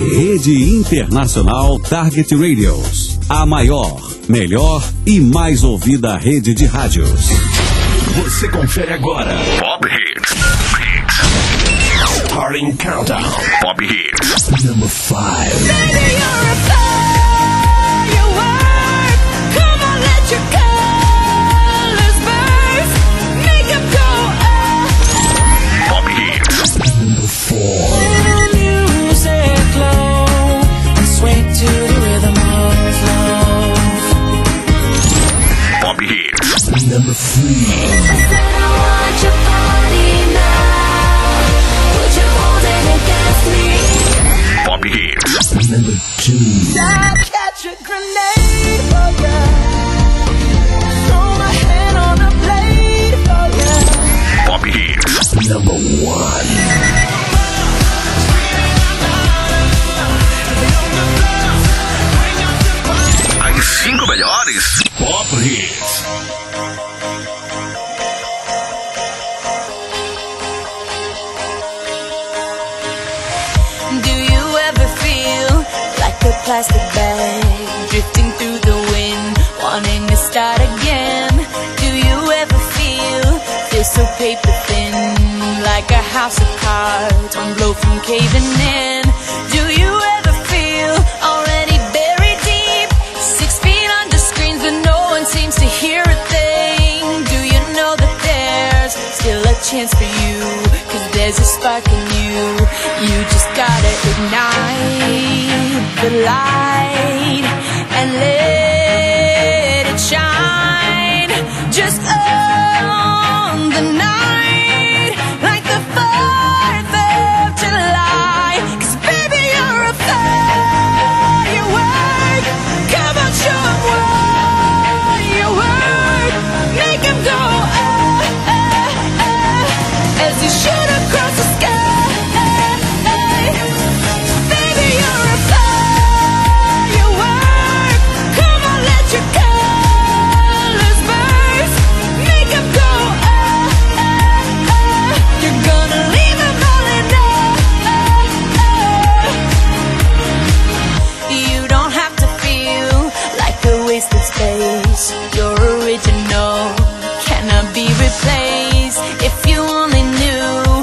Rede Internacional Target Radios. A maior, melhor e mais ouvida rede de rádios. Você confere agora. Pop Hits. Starting Countdown. Pop Hits. Number 5. Baby, you're a firework. Come on, let your colors burst. Make them go up. Pop Hits. Number 4. When the music low and sway to the rhythm of love. Pop Hits. Number 3. I said I want your body now. Put your holding against me. Pop Hits. Number 2. I'll catch a grenade for ya. Throw my hand on a blade for ya. Pop Hits. Number 1. As 5 melhores Pop Hits. Do you ever feel like a plastic bag drifting through the wind, wanting to start again? Do you ever feel so paper thin, like a house of cards, one blow from caving in? Do you ever feel already buried deep, 6 feet under screens but no one seems to hear a thing? Do you know that there's still a chance for you, 'cause there's a spark in you. You just gotta ignite the light and let it shine. Just on the night, like the 4th of July. 'Cause baby, you're a firework. Come on, show 'em what you work. Make 'em go as you shoot across the sky. Baby, you're a firework. Come on, let your colors burst. Make 'em go You're gonna leave 'em all in You don't have to feel like a wasted space. You're original, cannot be replaced. If you only knew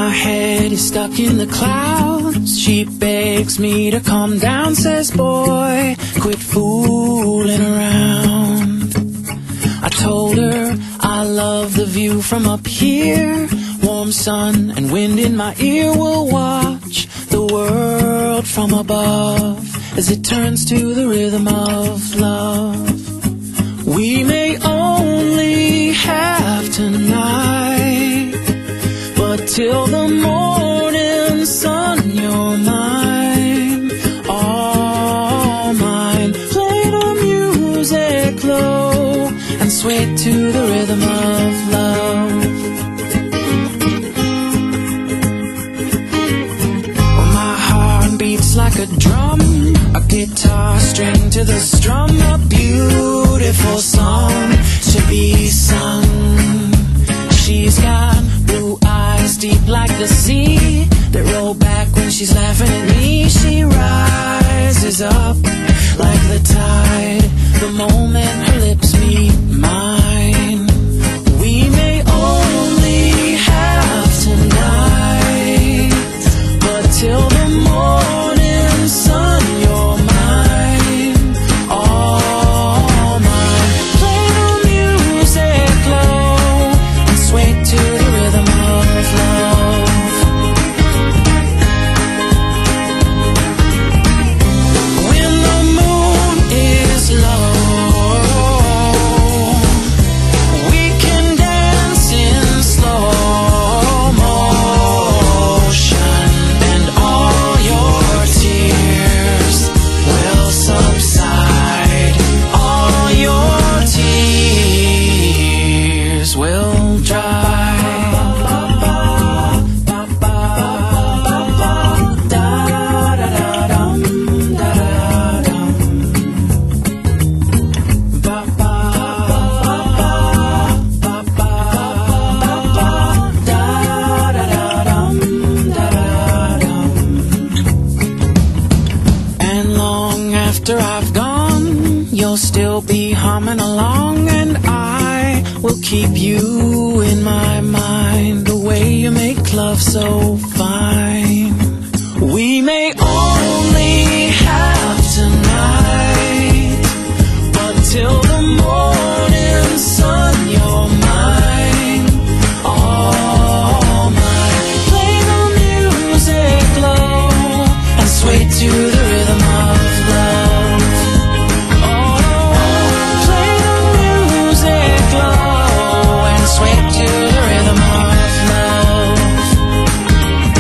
my head is stuck in the clouds. She begs me to calm down, says, boy, quit fooling around. I told her I love the view from up here. Warm sun and wind in my ear. Will watch the world from above as it turns to the rhythm of love. We may only have tonight, but till the morning sun, you're mine, all mine. Play the music low and sway to the rhythm of love. Well, my heart beats like a drum, a guitar string to the strum, a beautiful song to be sung. She's got blue eyes deep like the sea that roll back when she's laughing at me. She rises up like the tide the moment her lips meet mine. We may only have tonight, but till the morning sun, you're mine, all mine. Play the music low and sway to the rhythm of love. When the moon is low, we can dance in slow motion, and all your tears will subside. All your tears will dry. And long after I've gone, you'll still be humming along, and I will keep you in my mind. The way you make love so fine. We may only have tonight, but till the morning sun, you're mine, all mine. Play the music low and sway to the rhythm of love. Oh, play the music low and sway to the rhythm of love.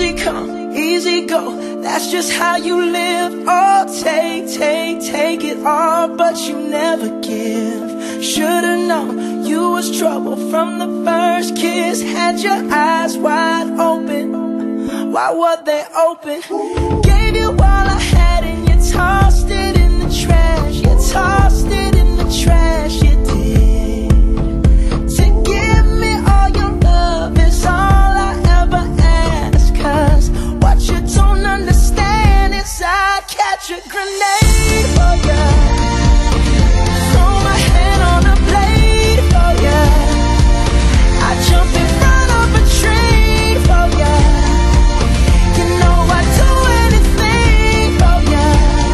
Easy come, easy go, that's just how you live. Oh, take it all, but you never give. Should've known you was trouble from the first kiss. Had your eyes wide open, why were they open? Gave you all I had and you tossed it in the trash. You tossed it in the trash, you did. To give me all your love is all I ever ask. Cause what you don't understand is I'd catch a grenade for ya. Throw my hand on a blade for ya. I'd jump in front of a train for ya. You know I'd do anything for ya.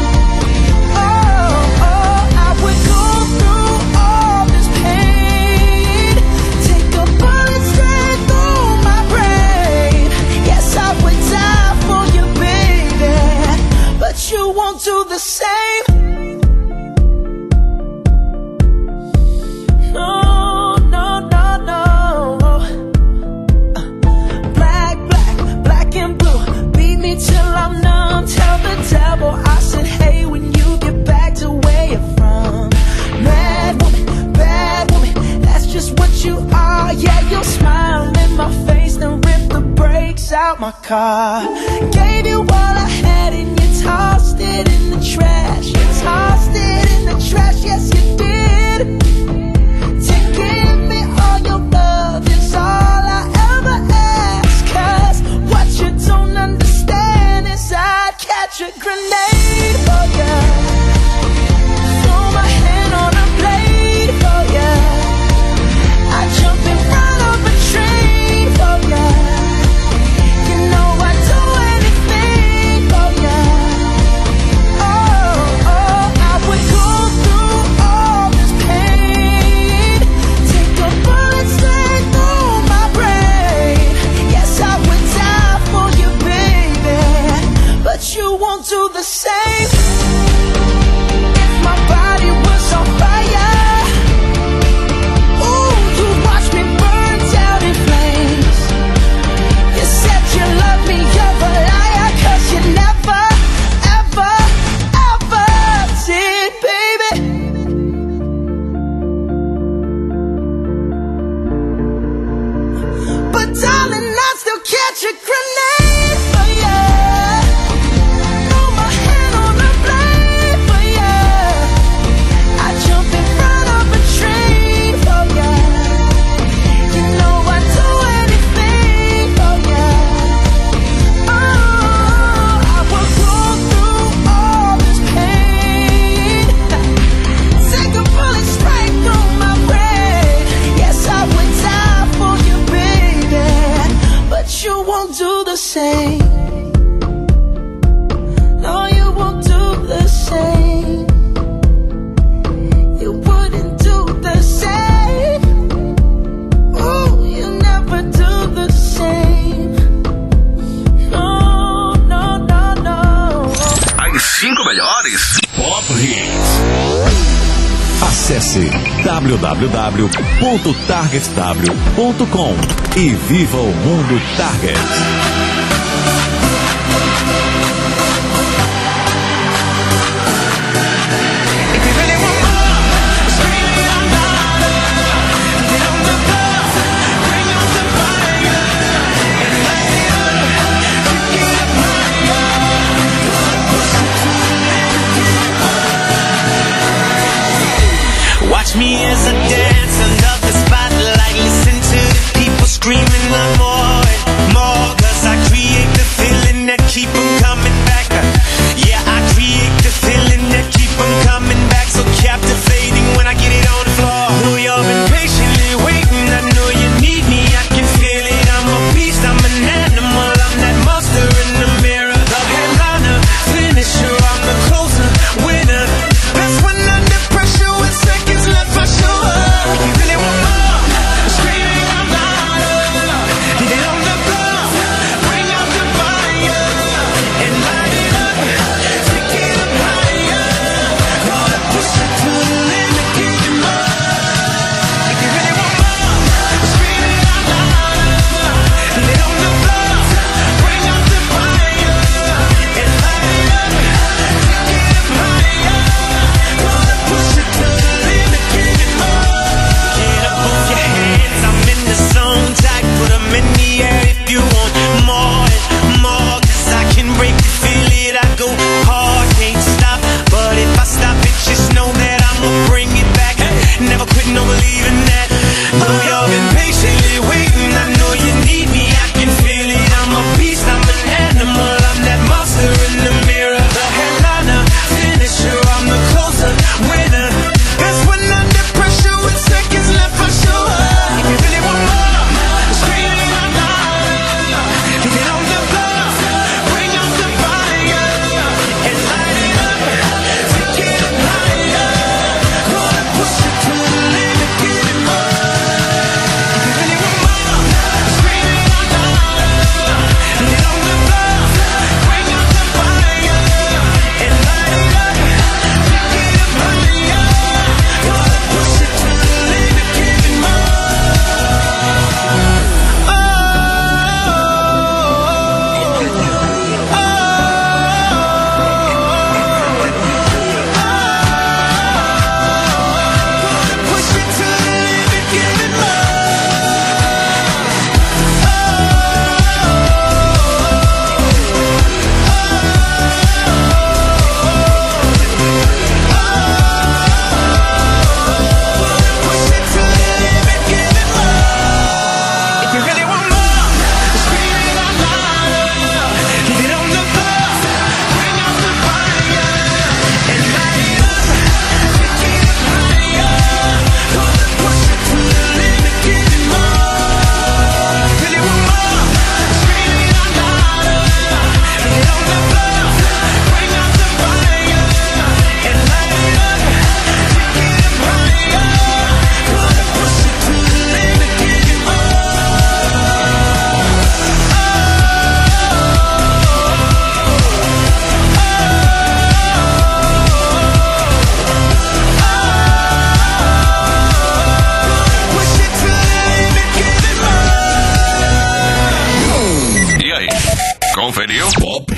Oh, I would go through all this pain. Take a bullet straight through my brain. Yes, I would die for you, baby, but you won't do the same. No. Black and blue, beat me till I'm numb. Tell the devil I said, hey, when you get back to where you're from. Mad woman, bad woman, that's just what you are. Yeah, you'll smile in my face, then rip the brakes out my car. Gave you all I had and you tossed it in the trash. You tossed it in the trash, yes you did. To give me all your love is all I ever ask. Cause what you don't understand is I'd catch a grenade for ya. Throw my hand on a blade for ya. I'd jump in front of a train for ya. You know I'd do anything for ya. Oh, I would go through all this pain. Take a bullet straight through my brain. Yes, I would die for you, baby, but you won't do the same. If my body was on fire, ooh, you watch me burn down in flames. You said you love me, you're a liar, cause you never, ever, ever did, baby. But darling, I still catch a grenade for ya. Throw my hand on a blade for ya. I jump in front of a train for ya. You know I'd do anything for ya. Oh, I would go through all this pain. Take a bullet straight through my brain. Yes, I would die for you, baby, but you won't do the same. No, you won't do the same. You wouldn't do the same. Ooh, you never do the same. No. As 5 melhores Pop Hits. Acesse www.targetw.com e viva o mundo Target. Watch me as I dance under the spotlight. Listen to the people screaming the more and more. 'Cause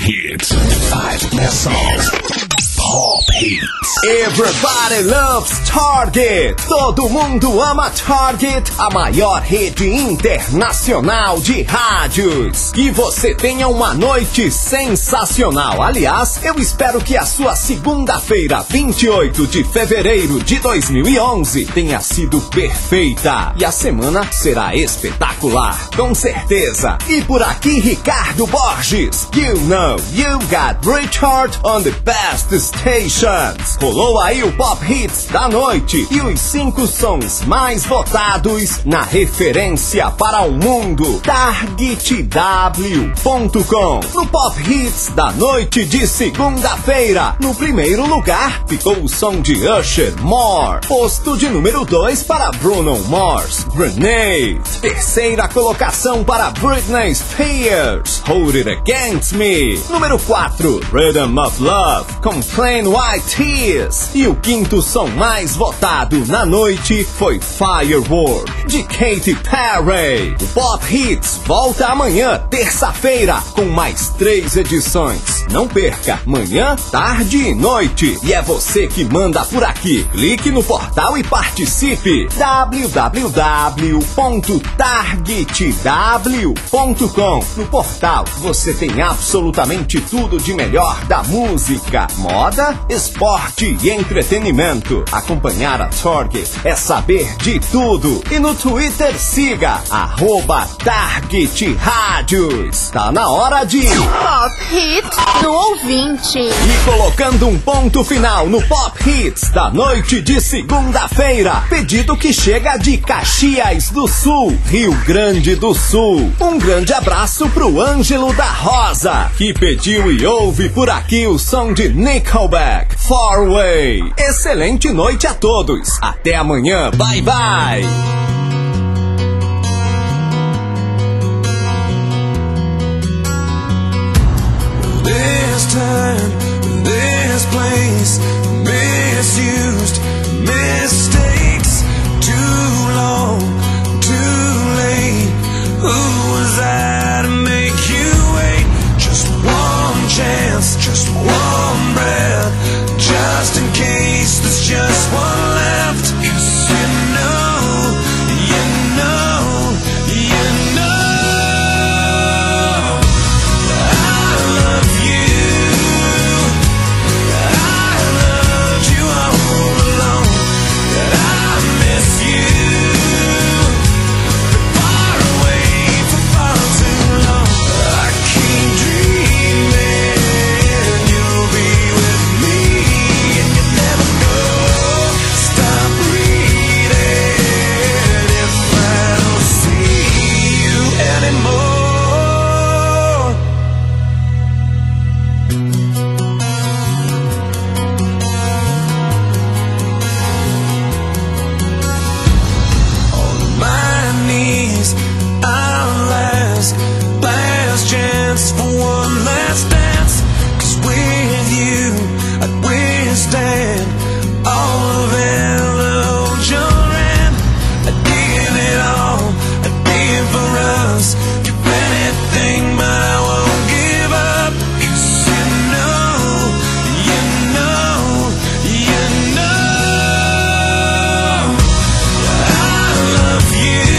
Hits. 5 best songs. Pop Hits. Everybody loves Target. Todo mundo ama Target, a maior rede internacional de rádios. E você tenha uma noite sensacional. Aliás, eu espero que a sua segunda-feira, 28 de fevereiro de 2011, tenha sido perfeita. E a semana será espetacular, com certeza. E por aqui, Ricardo Borges. You know you got Richard on the best stations. Rolou aí o Pop Hits da noite e os 5 sons mais votados na referência para o mundo. TargetW.com. No Pop Hits da noite de segunda-feira, no primeiro lugar ficou o som de Usher, More. Posto de número 2 para Bruno Mars, Grenade. Terceira colocação para Britney Spears, Hold It Against Me. Número 4, Rhythm of Love, com Plain White Tees. E o quinto som mais votado na noite foi Firework, de Katy Perry. O Pop Hits volta amanhã, terça-feira, com mais 3 edições. Não perca, manhã, tarde e noite. E é você que manda por aqui. Clique no portal e participe. www.targetw.com. No portal você tem absolutamente tudo de melhor da música, moda, esporte e entretenimento. Acompanhar a Target é saber de tudo. E no Twitter siga @Target Rádios. Tá na hora de Pop Hits do ouvinte. E colocando um ponto final no Pop Hits da noite de segunda-feira, pedido que chega de Caxias do Sul, Rio Grande do Sul. Um grande abraço pro Ângelo da Rosa, que pediu e ouve por aqui o som de Nickelback, Far Away. Excelente noite a todos. Até amanhã. Bye, bye. This time, this place, misused, mistakes, too long, too late. Who was I to make you wait? Just one chance, just one breath, just in case there's just one left. 'Cause you know, you know, you know, I love you. I loved you all along. I miss you. Far away for far too long. I keep dreaming you'll be with me, and you never go. Stop breathing if I don't see you anymore. On my knees, I'll ask, last chance for one last dance. 'Cause with you, I'd withstand all of hello, Joran. I'd give it all, I'd give for us, give anything, but I won't give up. 'Cause you know, you know, you know, I love you.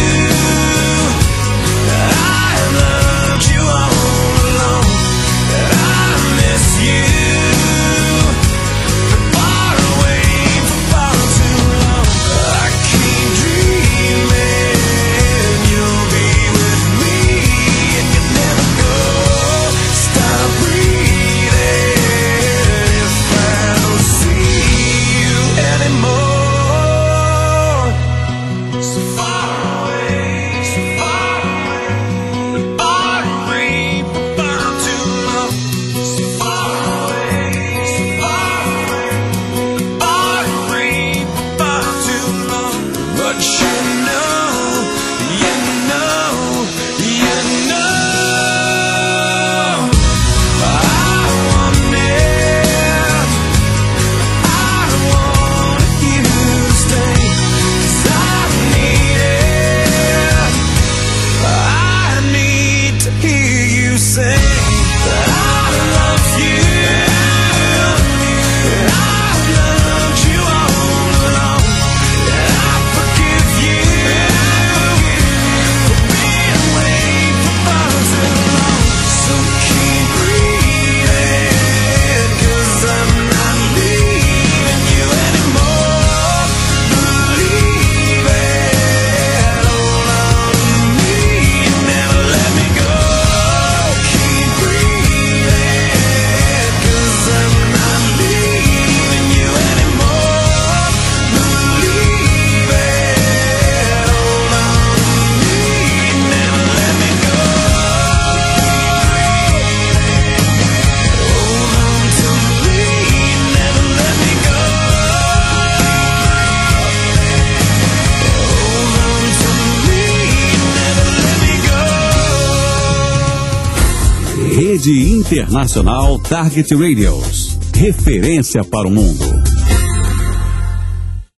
I loved you all along. I miss you. Far away for far too long. I keep dreaming you'll be with me, and you never go. Stop breathing if I don't see you anymore. So far away, so far away, far away for far too long. So far away, so far away, far away for far too long. But you know, you know, you know, I want it. I want you to stay, 'cause I need it. I need to hear you say, I Rede Internacional Target Radios. Referência para o mundo.